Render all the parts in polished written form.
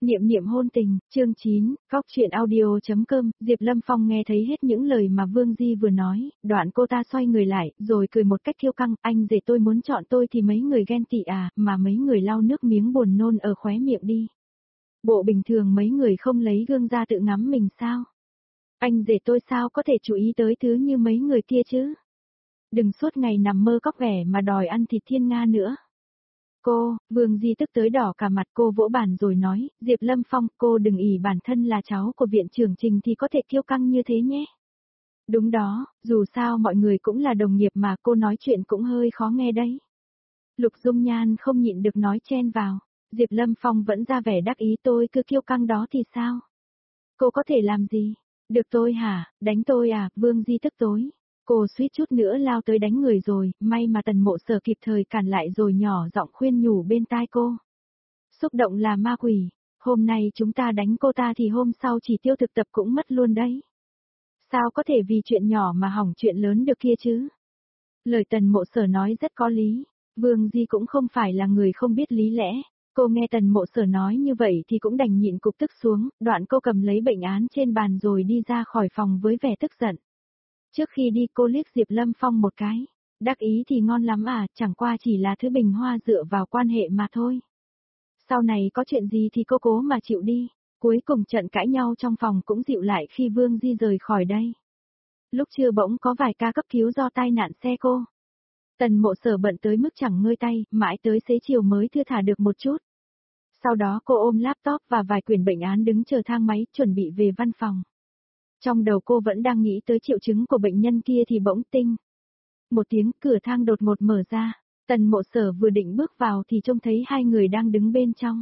Niệm niệm hôn tình, chương 9, Cóc truyện audio.com, Diệp Lâm Phong nghe thấy hết những lời mà Vương Di vừa nói, đoạn cô ta xoay người lại, rồi cười một cách kiêu căng, anh rể tôi muốn chọn tôi thì mấy người ghen tị à, mà mấy người lau nước miếng buồn nôn ở khóe miệng đi. Bộ bình thường mấy người không lấy gương ra tự ngắm mình sao? Anh rể tôi sao có thể chú ý tới thứ như mấy người kia chứ? Đừng suốt ngày nằm mơ cóc ghẻ mà đòi ăn thịt thiên nga nữa. Cô, Vương Di tức tới đỏ cả mặt, cô vỗ bàn rồi nói, Diệp Lâm Phong, cô đừng ỷ bản thân là cháu của viện trưởng Trình thì có thể kiêu căng như thế nhé. Đúng đó, dù sao mọi người cũng là đồng nghiệp mà, cô nói chuyện cũng hơi khó nghe đấy. Lục Dung Nhan không nhịn được nói chen vào, Diệp Lâm Phong vẫn ra vẻ đắc ý, tôi cứ kiêu căng đó thì sao? Cô có thể làm gì? Được tôi hả, đánh tôi à? Vương Di tức tối. Cô suýt chút nữa lao tới đánh người rồi, may mà Tần Mộ Sở kịp thời cản lại rồi nhỏ giọng khuyên nhủ bên tai cô. Xúc động là ma quỷ, hôm nay chúng ta đánh cô ta thì hôm sau chỉ tiêu thực tập cũng mất luôn đấy. Sao có thể vì chuyện nhỏ mà hỏng chuyện lớn được kia chứ? Lời Tần Mộ Sở nói rất có lý, Vương Di cũng không phải là người không biết lý lẽ. Cô nghe Tần Mộ Sở nói như vậy thì cũng đành nhịn cục tức xuống, đoạn cô cầm lấy bệnh án trên bàn rồi đi ra khỏi phòng với vẻ tức giận. Trước khi đi cô liếc Diệp Lâm Phong một cái, đắc ý thì ngon lắm à, chẳng qua chỉ là thứ bình hoa dựa vào quan hệ mà thôi. Sau này có chuyện gì thì cô cố mà chịu đi, cuối cùng trận cãi nhau trong phòng cũng dịu lại khi Vương Di rời khỏi đây. Lúc trưa bỗng có vài ca cấp cứu do tai nạn xe cô. Tần Mộ Sở bận tới mức chẳng ngơi tay, mãi tới xế chiều mới thưa thả được một chút. Sau đó cô ôm laptop và vài quyển bệnh án đứng chờ thang máy, chuẩn bị về văn phòng. Trong đầu cô vẫn đang nghĩ tới triệu chứng của bệnh nhân kia thì bỗng tinh. Một tiếng cửa thang đột ngột mở ra, Tần Mộ Sở vừa định bước vào thì trông thấy hai người đang đứng bên trong.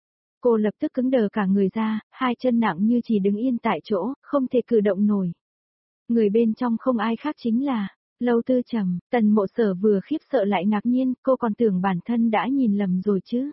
Cô lập tức cứng đờ cả người ra, hai chân nặng như chỉ đứng yên tại chỗ, không thể cử động nổi. Người bên trong không ai khác chính là Lâu Tư Trầm. Tần Mộ Sở vừa khiếp sợ lại ngạc nhiên, cô còn tưởng bản thân đã nhìn lầm rồi chứ.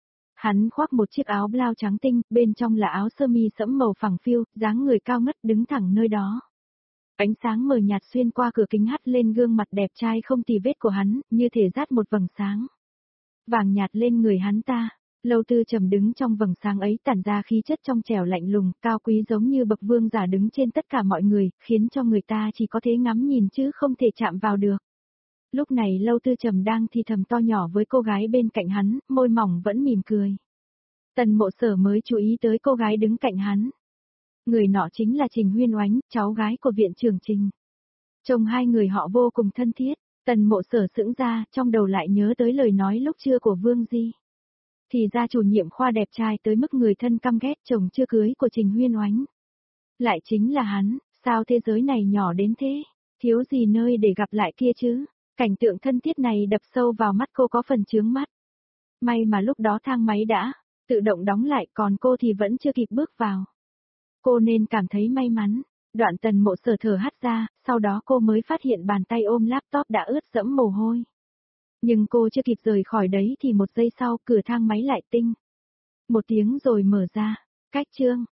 Hắn khoác một chiếc áo blau trắng tinh, bên trong là áo sơ mi sẫm màu phẳng phiu, dáng người cao ngất đứng thẳng nơi đó. Ánh sáng mờ nhạt xuyên qua cửa kính hắt lên gương mặt đẹp trai không tì vết của hắn, như thể dát một vầng sáng vàng nhạt lên người hắn ta. Lâu Tư Trầm đứng trong vầng sáng ấy tản ra khí chất trong trẻo lạnh lùng, cao quý giống như bậc vương giả đứng trên tất cả mọi người, khiến cho người ta chỉ có thể ngắm nhìn chứ không thể chạm vào được. Lúc này Lâu Tư Trầm đang thì thầm to nhỏ với cô gái bên cạnh hắn, môi mỏng vẫn mỉm cười. Tần Mộ Sở mới chú ý tới cô gái đứng cạnh hắn. Người nọ chính là Trình Huyên Oánh, cháu gái của viện trưởng Trình. Trông hai người họ vô cùng thân thiết, Tần Mộ Sở sững ra, trong đầu lại nhớ tới lời nói lúc trưa của Vương Di. Thì ra chủ nhiệm khoa đẹp trai tới mức người thân căm ghét chồng chưa cưới của Trình Huyên Oánh. Lại chính là hắn, sao thế giới này nhỏ đến thế, thiếu gì nơi để gặp lại kia chứ. Cảnh tượng thân thiết này đập sâu vào mắt cô có phần chướng mắt. May mà lúc đó thang máy đã tự động đóng lại, còn cô thì vẫn chưa kịp bước vào. Cô nên cảm thấy may mắn. Đoạn Tần Mộ Sở thở hắt ra, sau đó cô mới phát hiện bàn tay ôm laptop đã ướt đẫm mồ hôi. Nhưng cô chưa kịp rời khỏi đấy thì một giây sau cửa thang máy lại tinh một tiếng rồi mở ra. Cách chương